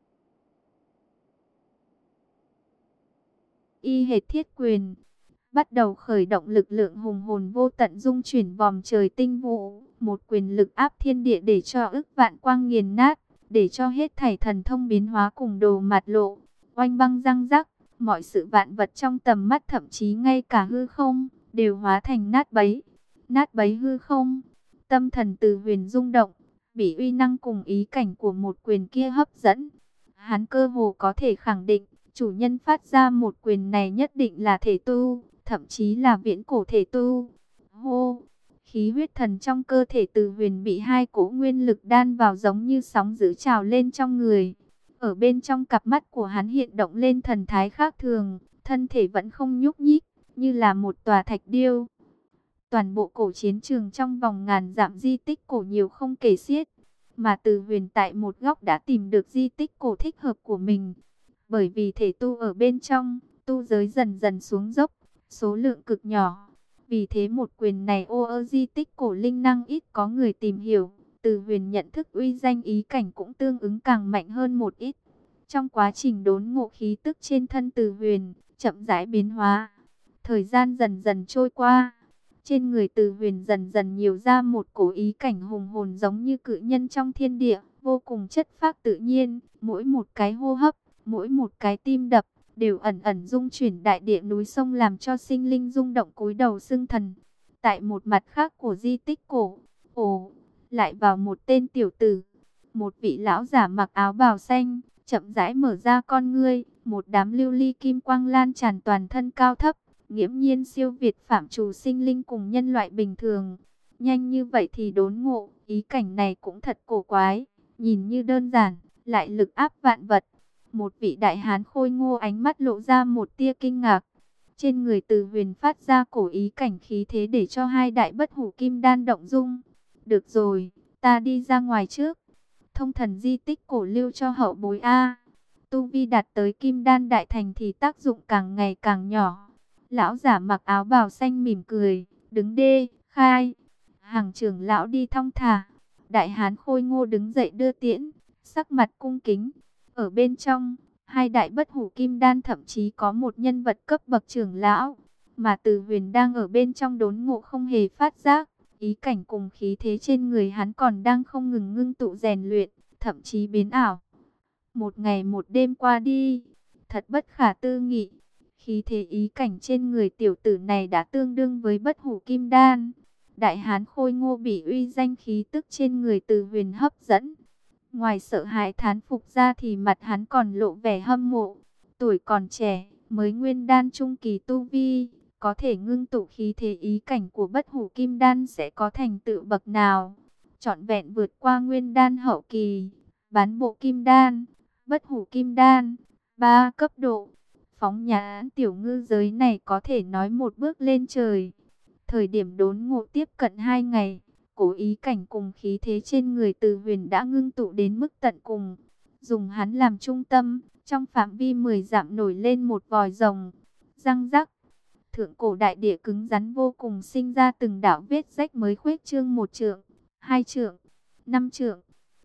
Y hệt thiết quyền, bắt đầu khởi động lực lượng hùng hồn vô tận dung chuyển vòm trời tinh vũ. Một quyền lực áp thiên địa để cho ức vạn quang nghiền nát, để cho hết thảy thần thông biến hóa cùng đồ mặt lộ. Oanh băng răng rắc, mọi sự vạn vật trong tầm mắt, thậm chí ngay cả hư không, đều hóa thành nát bấy. Nát bấy hư không, tâm thần Từ Huyền rung động, bị uy năng cùng ý cảnh của một quyền kia hấp dẫn. Hắn cơ hồ có thể khẳng định, chủ nhân phát ra một quyền này nhất định là thể tu, thậm chí là viễn cổ thể tu. Hô! Khí huyết thần trong cơ thể Từ Huyền bị hai cỗ nguyên lực đan vào, giống như sóng dữ trào lên trong người. Ở bên trong cặp mắt của hắn hiện động lên thần thái khác thường, thân thể vẫn không nhúc nhích, như là một tòa thạch điêu. Toàn bộ cổ chiến trường trong vòng ngàn dặm di tích cổ nhiều không kể xiết, mà Từ Huyền tại một góc đã tìm được di tích cổ thích hợp của mình. Bởi vì thể tu ở bên trong, tu giới dần dần xuống dốc, số lượng cực nhỏ. Vì thế một quyền này ô ơ di tích cổ linh năng ít có người tìm hiểu. Từ Huyền nhận thức uy danh ý cảnh cũng tương ứng càng mạnh hơn một ít. Trong quá trình đốn ngộ, khí tức trên thân Từ Huyền chậm rãi biến hóa. Thời gian dần dần trôi qua, trên người Từ Huyền dần dần nhiều ra một cổ ý cảnh hùng hồn, giống như cự nhân trong thiên địa, vô cùng chất phác tự nhiên. Mỗi một cái hô hấp, mỗi một cái tim đập, đều ẩn ẩn dung chuyển đại địa núi sông, làm cho sinh linh rung động cúi đầu xưng thần. Tại một mặt khác của di tích cổ, ồ, lại vào một tên tiểu tử. Một vị lão giả mặc áo bào xanh, chậm rãi mở ra con ngươi, một đám lưu ly kim quang lan tràn toàn thân cao thấp, nghiễm nhiên siêu việt phạm trù sinh linh cùng nhân loại bình thường. Nhanh như vậy thì đốn ngộ, ý cảnh này cũng thật cổ quái, nhìn như đơn giản, lại lực áp vạn vật. Một vị đại hán khôi ngô ánh mắt lộ ra một tia kinh ngạc. Trên người Từ Huyền phát ra cổ ý cảnh khí thế để cho hai đại bất hủ kim đan động dung. Được rồi, ta đi ra ngoài trước. Thông thần di tích cổ lưu cho hậu bối A. Tu vi đạt tới kim đan đại thành thì tác dụng càng ngày càng nhỏ. Lão giả mặc áo bào xanh mỉm cười, đứng đê, khai. Hàng trưởng lão đi thong thả. Đại hán khôi ngô đứng dậy đưa tiễn, sắc mặt cung kính. Ở bên trong, hai đại bất hủ kim đan, thậm chí có một nhân vật cấp bậc trưởng lão. Mà Từ Huyền đang ở bên trong đốn ngộ không hề phát giác. Ý cảnh cùng khí thế trên người hắn còn đang không ngừng ngưng tụ rèn luyện, thậm chí biến ảo. Một ngày một đêm qua đi, thật bất khả tư nghị. Khí thế ý cảnh trên người tiểu tử này đã tương đương với bất hủ kim đan. Đại hán khôi ngô bị uy danh khí tức trên người Từ Huyền hấp dẫn. Ngoài sợ hãi thán phục ra thì mặt hắn còn lộ vẻ hâm mộ. Tuổi còn trẻ, mới nguyên đan trung kỳ tu vi, có thể ngưng tụ khí thế ý cảnh của bất hủ kim đan sẽ có thành tựu bậc nào? Trọn vẹn vượt qua nguyên đan hậu kỳ, bán bộ kim đan, bất hủ kim đan, ba cấp độ. Phóng nhãn tiểu ngư giới này có thể nói một bước lên trời. Thời điểm đốn ngộ tiếp cận hai ngày, cố ý cảnh cùng khí thế trên người Từ Huyền đã ngưng tụ đến mức tận cùng. Dùng hắn làm trung tâm, trong phạm vi mười dặm nổi lên một vòi rồng. Răng rắc, thượng cổ đại địa cứng rắn vô cùng sinh ra từng đạo vết rách mới, khuếch trương một trượng, hai trượng, năm trượng.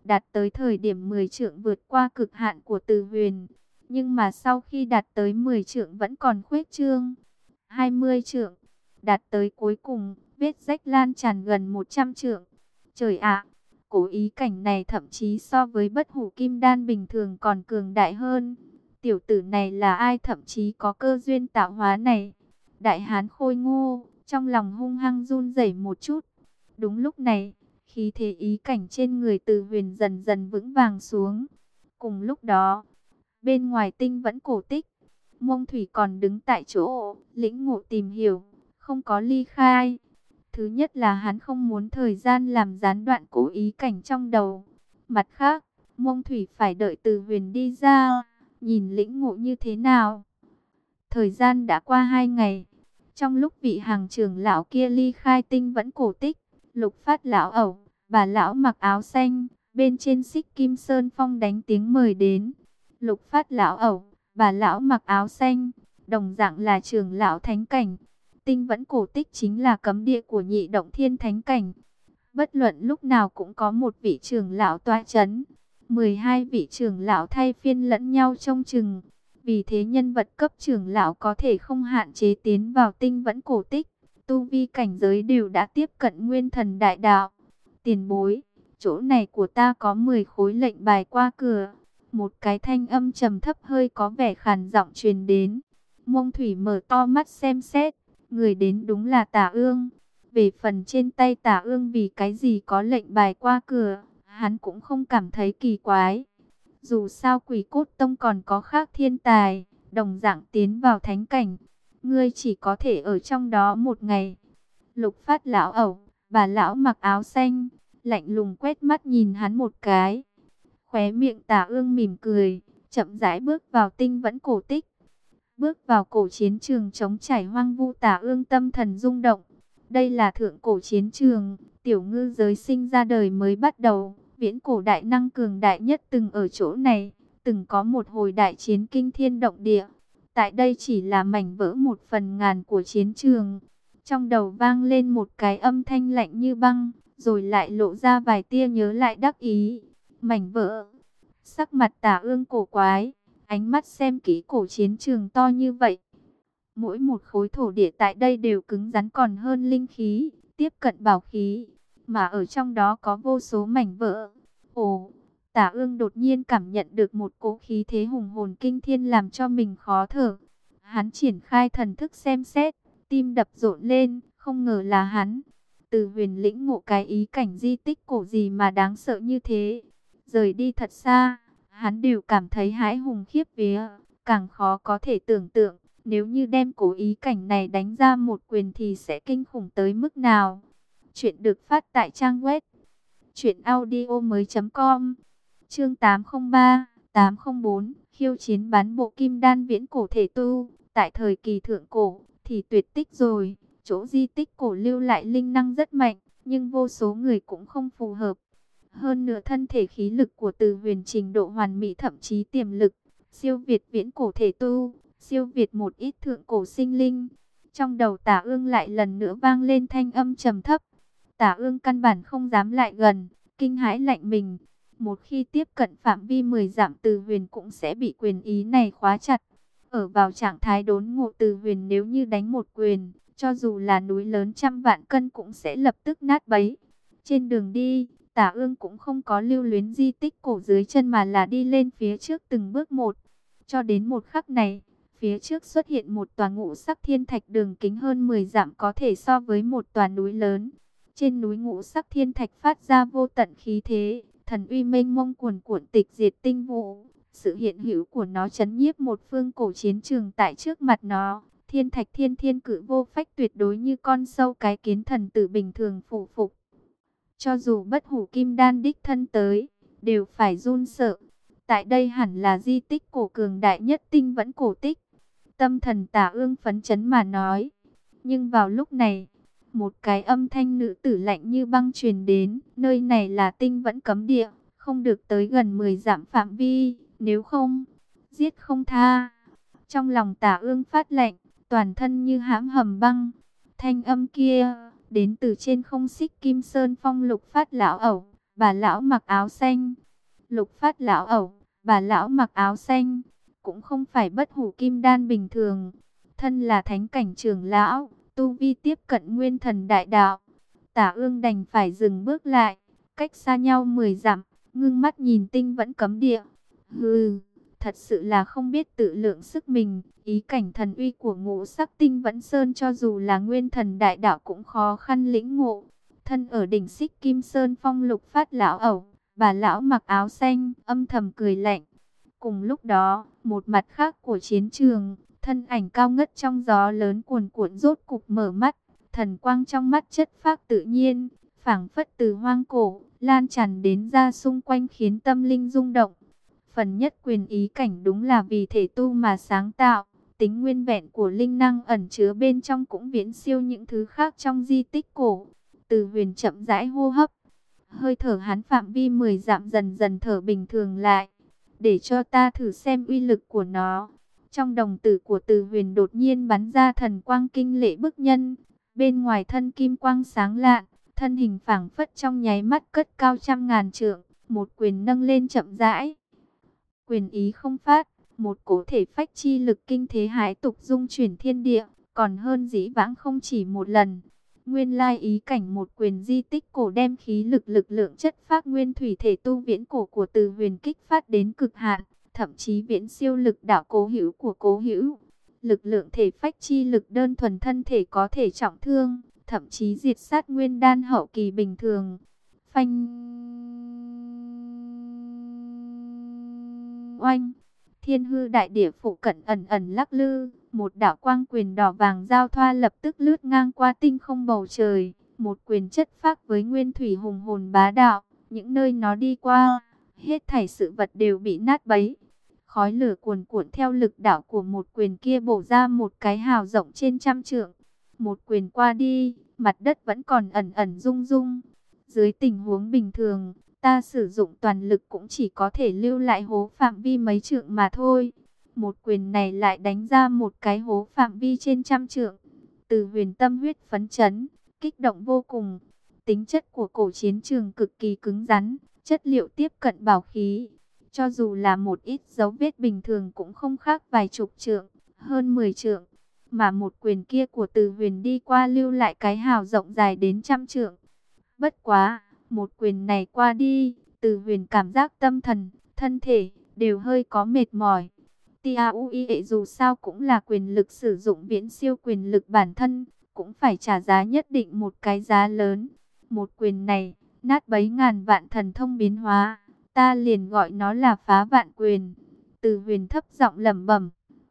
đạt tới thời điểm mười trượng vượt qua cực hạn của Từ Huyền. Nhưng mà sau khi đạt tới mười trượng vẫn còn khuếch trương. hai mươi trượng, đạt tới cuối cùng, vết rách lan tràn gần một trăm trượng. Trời ạ, cố ý cảnh này thậm chí so với bất hủ kim đan bình thường còn cường đại hơn. Tiểu tử này là ai, thậm chí có cơ duyên tạo hóa này. Đại hán Khôi Ngô, trong lòng hung hăng run rẩy một chút. Đúng lúc này, khí thế ý cảnh trên người Từ Huyền dần dần vững vàng xuống. Cùng lúc đó, bên ngoài Tinh Vẫn cổ tích, Mông Thủy còn đứng tại chỗ, lĩnh ngộ tìm hiểu, không có ly khai. Thứ nhất là hắn không muốn thời gian làm gián đoạn cố ý cảnh trong đầu. Mặt khác, Mông Thủy phải đợi Từ Huyền đi ra, nhìn lĩnh ngộ như thế nào. Thời gian đã qua hai ngày. Trong lúc vị hàng trưởng lão kia ly khai Tinh Vẫn cổ tích, Lục Phát lão ẩu, bà lão mặc áo xanh, bên trên Xích Kim Sơn Phong đánh tiếng mời đến. Lục Phát lão ẩu, bà lão mặc áo xanh, đồng dạng là trưởng lão thánh cảnh. Tinh Vẫn cổ tích chính là cấm địa của nhị động thiên thánh cảnh. Bất luận lúc nào cũng có một vị trưởng lão tọa chấn. mười hai vị trưởng lão thay phiên lẫn nhau trông chừng. Vì thế nhân vật cấp trưởng lão có thể không hạn chế tiến vào Tinh Vẫn cổ tích. Tu vi cảnh giới đều đã tiếp cận nguyên thần đại đạo. Tiền bối, chỗ này của ta có mười khối lệnh bài qua cửa. Một cái thanh âm trầm thấp hơi có vẻ khàn giọng truyền đến. Mông Thủy mở to mắt xem xét. Người đến đúng là Tả Ương. Về phần trên tay Tả Ương vì cái gì có lệnh bài qua cửa, hắn cũng không cảm thấy kỳ quái. Dù sao Quỷ Cốt Tông còn có khác thiên tài, đồng dạng tiến vào thánh cảnh. Ngươi chỉ có thể ở trong đó một ngày. Lục Phát lão ẩu, bà lão mặc áo xanh, lạnh lùng quét mắt nhìn hắn một cái. Khóe miệng Tả Ương mỉm cười, chậm rãi bước vào Tinh Vẫn cổ tích. Bước vào cổ chiến trường trống trải hoang vu, Tả Ương tâm thần rung động. Đây là thượng cổ chiến trường, tiểu ngư giới sinh ra đời mới bắt đầu. Viễn cổ đại năng cường đại nhất từng ở chỗ này, từng có một hồi đại chiến kinh thiên động địa. Tại đây chỉ là mảnh vỡ một phần ngàn của chiến trường. Trong đầu vang lên một cái âm thanh lạnh như băng, rồi lại lộ ra vài tia nhớ lại đắc ý. Mảnh vỡ. Sắc mặt Tả Ương cổ quái, ánh mắt xem kỹ cổ chiến trường to như vậy. Mỗi một khối thổ địa tại đây đều cứng rắn còn hơn linh khí, tiếp cận bảo khí, mà ở trong đó có vô số mảnh vỡ. Ồ, Tả Ương đột nhiên cảm nhận được một cỗ khí thế hùng hồn kinh thiên làm cho mình khó thở. Hắn triển khai thần thức xem xét, tim đập rộn lên, không ngờ là hắn. Từ Huyền lĩnh ngộ cái ý cảnh di tích cổ gì mà đáng sợ như thế. Rời đi thật xa, hắn đều cảm thấy hãi hùng khiếp vía, càng khó có thể tưởng tượng. Nếu như đem cố ý cảnh này đánh ra một quyền thì sẽ kinh khủng tới mức nào. Chuyện được phát tại trang web truyện audio mới chấm com. Chương tám không ba, tám không bốn, khiêu chiến bán bộ kim đan viễn cổ thể tu. Tại thời kỳ thượng cổ thì tuyệt tích rồi. Chỗ di tích cổ lưu lại linh năng rất mạnh, nhưng vô số người cũng không phù hợp. Hơn nữa thân thể khí lực của Từ Huyền trình độ hoàn mỹ, thậm chí tiềm lực siêu việt viễn cổ thể tu, siêu việt một ít thượng cổ sinh linh. Trong đầu Tả Ương lại lần nữa vang lên thanh âm trầm thấp. Tả Ương căn bản không dám lại gần, kinh hãi lạnh mình. Một khi tiếp cận phạm vi mười dặm, Từ Huyền cũng sẽ bị quyền ý này khóa chặt. Ở vào trạng thái đốn ngộ, Từ Huyền nếu như đánh một quyền, cho dù là núi lớn trăm vạn cân cũng sẽ lập tức nát bấy. Trên đường đi, Tả Ương cũng không có lưu luyến di tích cổ dưới chân mà là đi lên phía trước từng bước một. Cho đến một khắc này, phía trước xuất hiện một tòa ngũ sắc thiên thạch đường kính hơn mười dặm, có thể so với một tòa núi lớn. Trên núi ngũ sắc thiên thạch phát ra vô tận khí thế, thần uy mênh mông cuồn cuộn tịch diệt tinh vũ. Sự hiện hữu của nó chấn nhiếp một phương cổ chiến trường tại trước mặt nó. Thiên thạch thiên thiên cự vô phách, tuyệt đối như con sâu cái kiến, thần tử bình thường phủ phục. Cho dù bất hủ kim đan đích thân tới, đều phải run sợ. Tại đây hẳn là di tích cổ cường đại nhất Tinh Vẫn cổ tích. Tâm thần Tả Ương phấn chấn mà nói. Nhưng vào lúc này, một cái âm thanh nữ tử lạnh như băng truyền đến. Nơi này là Tinh Vẫn cấm địa, không được tới gần mười dặm phạm vi, nếu không, giết không tha. Trong lòng Tả Ương phát lạnh, toàn thân như hãm hầm băng. Thanh âm kia đến từ trên không Xích Kim Sơn Phong. Lục Phát lão ẩu, bà lão mặc áo xanh. Lục Phát lão ẩu, bà lão mặc áo xanh, cũng không phải bất hủ kim đan bình thường. Thân là thánh cảnh trưởng lão, tu vi tiếp cận nguyên thần đại đạo. Tả Ương đành phải dừng bước lại, cách xa nhau mười dặm, ngưng mắt nhìn tinh vẫn cấm địa. Hừ, thật sự là không biết tự lượng sức mình, ý cảnh thần uy của ngũ sắc tinh vẫn sơn cho dù là nguyên thần đại đạo cũng khó khăn lĩnh ngộ. Thân ở đỉnh Xích Kim Sơn Phong, Lục Phát lão ẩu, bà lão mặc áo xanh, âm thầm cười lạnh. Cùng lúc đó, một mặt khác của chiến trường, thân ảnh cao ngất trong gió lớn cuồn cuộn rốt cục mở mắt, thần quang trong mắt chất phác tự nhiên, phảng phất từ hoang cổ, lan tràn đến ra xung quanh khiến tâm linh rung động. Phần nhất quyền ý cảnh đúng là vì thể tu mà sáng tạo, tính nguyên vẹn của linh năng ẩn chứa bên trong cũng viễn siêu những thứ khác trong di tích cổ. Từ Huyền chậm rãi hô hấp, hơi thở hắn phạm vi mười dặm dần dần thở bình thường lại. Để cho ta thử xem uy lực của nó. Trong đồng tử của Từ Huyền đột nhiên bắn ra thần quang kinh lệ bức nhân. Bên ngoài thân kim quang sáng lạn, thân hình phảng phất trong nháy mắt cất cao trăm ngàn trượng, một quyền nâng lên chậm rãi. Quyền ý không phát, một cỗ thể phách chi lực kinh thế hãi tục dung chuyển thiên địa, còn hơn dĩ vãng không chỉ một lần. Nguyên lai ý cảnh một quyền di tích cổ đem khí lực lực lượng chất phác nguyên thủy thể tu viễn cổ của Từ Huyền kích phát đến cực hạn, thậm chí viễn siêu lực đạo cố hữu của cố hữu. Lực lượng thể phách chi lực đơn thuần thân thể có thể trọng thương, thậm chí diệt sát nguyên đan hậu kỳ bình thường. Phanh oanh, thiên hư đại địa phụ cận ẩn ẩn lắc lư, một đạo quang quyền đỏ vàng giao thoa lập tức lướt ngang qua tinh không bầu trời, một quyền chất phác với nguyên thủy hùng hồn bá đạo, những nơi nó đi qua, hết thảy sự vật đều bị nát bấy. Khói lửa cuồn cuộn theo lực đạo của một quyền kia bổ ra một cái hào rộng trên trăm trượng. Một quyền qua đi, mặt đất vẫn còn ẩn ẩn rung rung. Dưới tình huống bình thường, ta sử dụng toàn lực cũng chỉ có thể lưu lại hố phạm vi mấy trượng mà thôi. Một quyền này lại đánh ra một cái hố phạm vi trên trăm trượng. Từ Huyền tâm huyết phấn chấn, kích động vô cùng. Tính chất của cổ chiến trường cực kỳ cứng rắn, chất liệu tiếp cận bảo khí. Cho dù là một ít dấu vết bình thường cũng không khác vài chục trượng, hơn mười trượng. Mà một quyền kia của Từ Huyền đi qua lưu lại cái hào rộng dài đến trăm trượng. Bất quá, một quyền này qua đi, Từ Huyền cảm giác tâm thần, thân thể, đều hơi có mệt mỏi. Tia Uie dù sao cũng là quyền lực sử dụng viễn siêu quyền lực bản thân, cũng phải trả giá nhất định một cái giá lớn. Một quyền này, nát bấy ngàn vạn thần thông biến hóa, ta liền gọi nó là phá vạn quyền. Từ Huyền thấp giọng lẩm bẩm.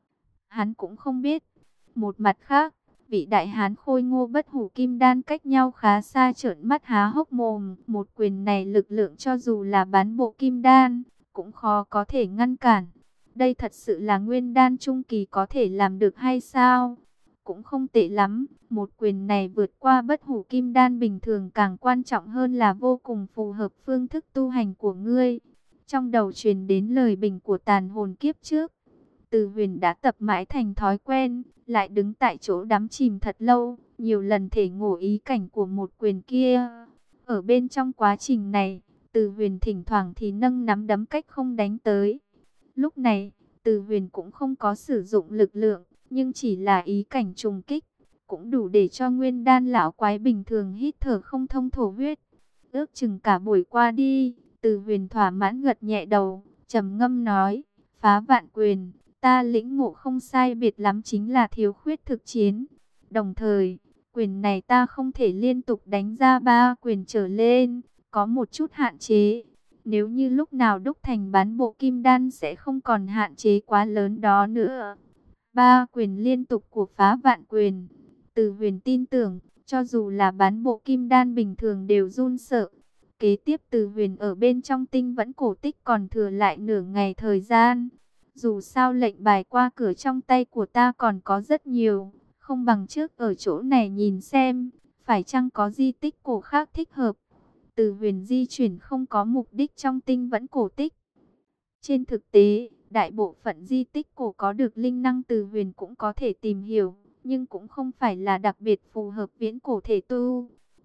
Hắn cũng không biết. Một mặt khác, vị đại hán khôi ngô bất hủ kim đan cách nhau khá xa trợn mắt há hốc mồm. Một quyền này lực lượng cho dù là bán bộ kim đan, cũng khó có thể ngăn cản. Đây thật sự là nguyên đan trung kỳ có thể làm được hay sao? Cũng không tệ lắm, một quyền này vượt qua bất hủ kim đan bình thường, càng quan trọng hơn là vô cùng phù hợp phương thức tu hành của ngươi. Trong đầu truyền đến lời bình của tàn hồn kiếp trước. Từ Huyền đã tập mãi thành thói quen, lại đứng tại chỗ đắm chìm thật lâu, nhiều lần thể ngộ ý cảnh của một quyền kia. Ở bên trong quá trình này, Từ Huyền thỉnh thoảng thì nâng nắm đấm cách không đánh tới. Lúc này, Từ Huyền cũng không có sử dụng lực lượng, nhưng chỉ là ý cảnh trùng kích, cũng đủ để cho nguyên đan lão quái bình thường hít thở không thông thổ huyết. Ước chừng cả buổi qua đi, Từ Huyền thỏa mãn gật nhẹ đầu, trầm ngâm nói, phá vạn quyền, ta lĩnh ngộ không sai biệt lắm chính là thiếu khuyết thực chiến. Đồng thời, quyền này ta không thể liên tục đánh ra ba quyền trở lên, có một chút hạn chế. Nếu như lúc nào đúc thành bán bộ kim đan sẽ không còn hạn chế quá lớn đó nữa. Ba quyền liên tục của phá vạn quyền. Từ Huyền tin tưởng, cho dù là bán bộ kim đan bình thường đều run sợ. Kế tiếp Từ Huyền ở bên trong tinh vẫn cổ tích còn thừa lại nửa ngày thời gian. Dù sao lệnh bài qua cửa trong tay của ta còn có rất nhiều, không bằng trước ở chỗ này nhìn xem, phải chăng có di tích cổ khác thích hợp. Từ Huyền di chuyển không có mục đích trong tinh vẫn cổ tích. Trên thực tế, đại bộ phận di tích cổ có được linh năng Từ Huyền cũng có thể tìm hiểu, nhưng cũng không phải là đặc biệt phù hợp viễn cổ thể tu.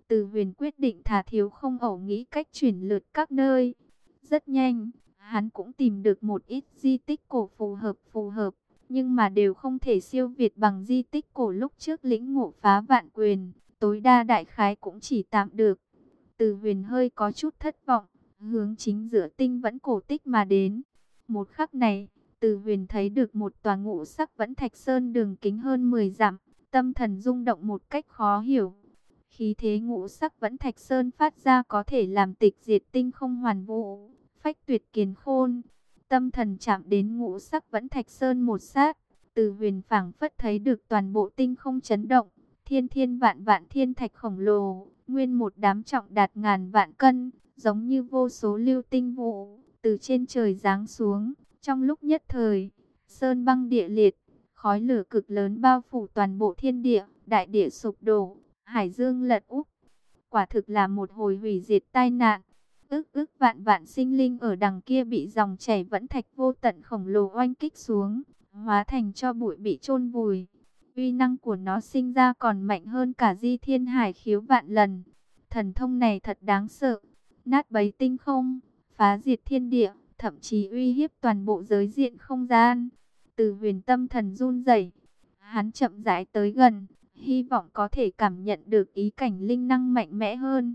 Từ Huyền quyết định thà thiếu không ẩu, nghĩ cách chuyển lượt các nơi. Rất nhanh, hắn cũng tìm được một ít di tích cổ phù hợp phù hợp, nhưng mà đều không thể siêu việt bằng di tích cổ lúc trước lĩnh ngộ phá vạn quyền, tối đa đại khái cũng chỉ tạm được. Từ Huyền hơi có chút thất vọng, hướng chính giữa tinh vẫn cổ tích mà đến. Một khắc này, Từ Huyền thấy được một tòa ngũ sắc vẫn thạch sơn đường kính hơn mười dặm, tâm thần rung động một cách khó hiểu. Khí thế ngũ sắc vẫn thạch sơn phát ra có thể làm tịch diệt tinh không hoàn vũ, phách tuyệt kiền khôn. Tâm thần chạm đến ngũ sắc vẫn thạch sơn một sát, Từ Huyền phảng phất thấy được toàn bộ tinh không chấn động, thiên thiên vạn vạn thiên thạch khổng lồ, nguyên một đám trọng đạt ngàn vạn cân, giống như vô số lưu tinh vụ từ trên trời giáng xuống. Trong lúc nhất thời, sơn băng địa liệt, khói lửa cực lớn bao phủ toàn bộ thiên địa, đại địa sụp đổ, hải dương lật úp. Quả thực là một hồi hủy diệt tai nạn. Ức ức vạn vạn sinh linh ở đằng kia bị dòng chảy vẫn thạch vô tận khổng lồ oanh kích xuống, hóa thành cho bụi bị chôn vùi. Uy năng của nó sinh ra còn mạnh hơn cả Di Thiên Hải Khiếu vạn lần. Thần thông này thật đáng sợ, nát bấy tinh không, phá diệt thiên địa, thậm chí uy hiếp toàn bộ giới diện không gian. Từ Huyền tâm thần run rẩy, hắn chậm rãi tới gần, hy vọng có thể cảm nhận được ý cảnh linh năng mạnh mẽ hơn.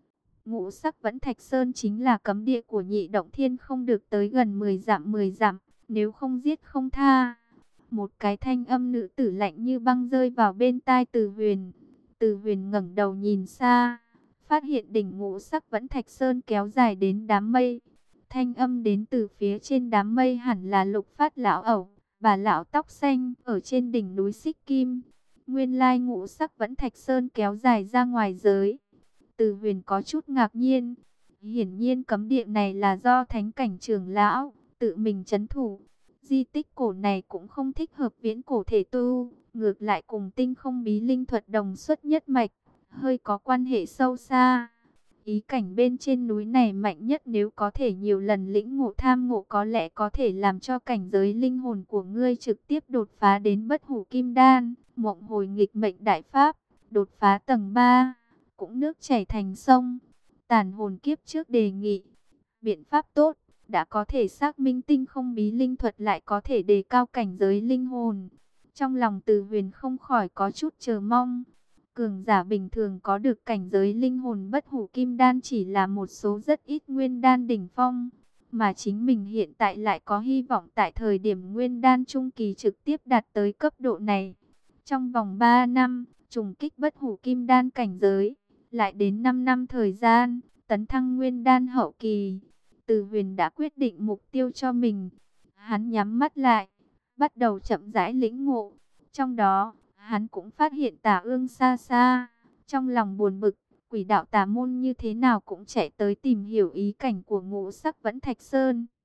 Ngũ sắc vẫn thạch sơn chính là cấm địa của Nhị Động Thiên, không được tới gần mười dặm mười dặm, nếu không giết không tha. Một cái thanh âm nữ tử lạnh như băng rơi vào bên tai Từ Huyền. Từ Huyền ngẩng đầu nhìn xa, phát hiện đỉnh ngũ sắc vẫn thạch sơn kéo dài đến đám mây. Thanh âm đến từ phía trên đám mây hẳn là Lục Phát lão ẩu, bà lão tóc xanh ở trên đỉnh núi Xích Kim. Nguyên lai ngũ sắc vẫn thạch sơn kéo dài ra ngoài giới. Từ Huyền có chút ngạc nhiên. Hiển nhiên cấm địa này là do thánh cảnh trưởng lão tự mình trấn thủ. Di tích cổ này cũng không thích hợp viễn cổ thể tu, ngược lại cùng tinh không bí linh thuật đồng xuất nhất mạch, hơi có quan hệ sâu xa. Ý cảnh bên trên núi này mạnh nhất, nếu có thể nhiều lần lĩnh ngộ tham ngộ có lẽ có thể làm cho cảnh giới linh hồn của ngươi trực tiếp đột phá đến bất hủ kim đan, mộng hồi nghịch mệnh đại pháp, đột phá tầng ba, cũng nước chảy thành sông. Tàn hồn kiếp trước đề nghị biện pháp tốt, đã có thể xác minh tinh không bí linh thuật lại có thể đề cao cảnh giới linh hồn. Trong lòng Từ Huyền không khỏi có chút chờ mong. Cường giả bình thường có được cảnh giới linh hồn bất hủ kim đan chỉ là một số rất ít nguyên đan đỉnh phong, mà chính mình hiện tại lại có hy vọng tại thời điểm nguyên đan trung kỳ trực tiếp đạt tới cấp độ này. Trong vòng ba năm, trùng kích bất hủ kim đan cảnh giới, lại đến năm năm thời gian, tấn thăng nguyên đan hậu kỳ. Từ Huyền đã quyết định mục tiêu cho mình. Hắn nhắm mắt lại, bắt đầu chậm rãi lĩnh ngộ. Trong đó, hắn cũng phát hiện Tà Ương xa xa. Trong lòng buồn bực, quỷ đạo tà môn như thế nào cũng chạy tới tìm hiểu ý cảnh của ngũ sắc vẫn thạch sơn.